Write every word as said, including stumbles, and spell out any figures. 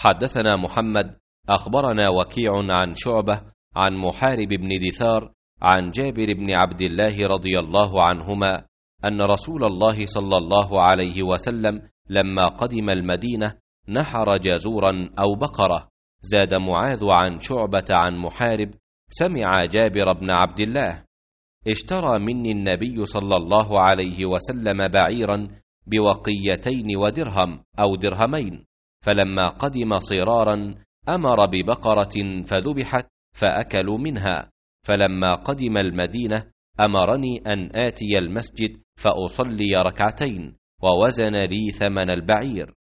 حدثنا محمد أخبرنا وكيع عن شعبة عن محارب بن دثار عن جابر بن عبد الله رضي الله عنهما أن رسول الله صلى الله عليه وسلم لما قدم المدينة نحر جزورا أو بقرة. زاد معاذ عن شعبة عن محارب: سمع جابر بن عبد الله: اشترى مني النبي صلى الله عليه وسلم بعيرا بوقيتين ودرهم أو درهمين، فلما قدم صرارا أمر ببقرة فذبحت فأكلوا منها، فلما قدم المدينة أمرني أن آتي المسجد فأصلي ركعتين، ووزن لي ثمن البعير،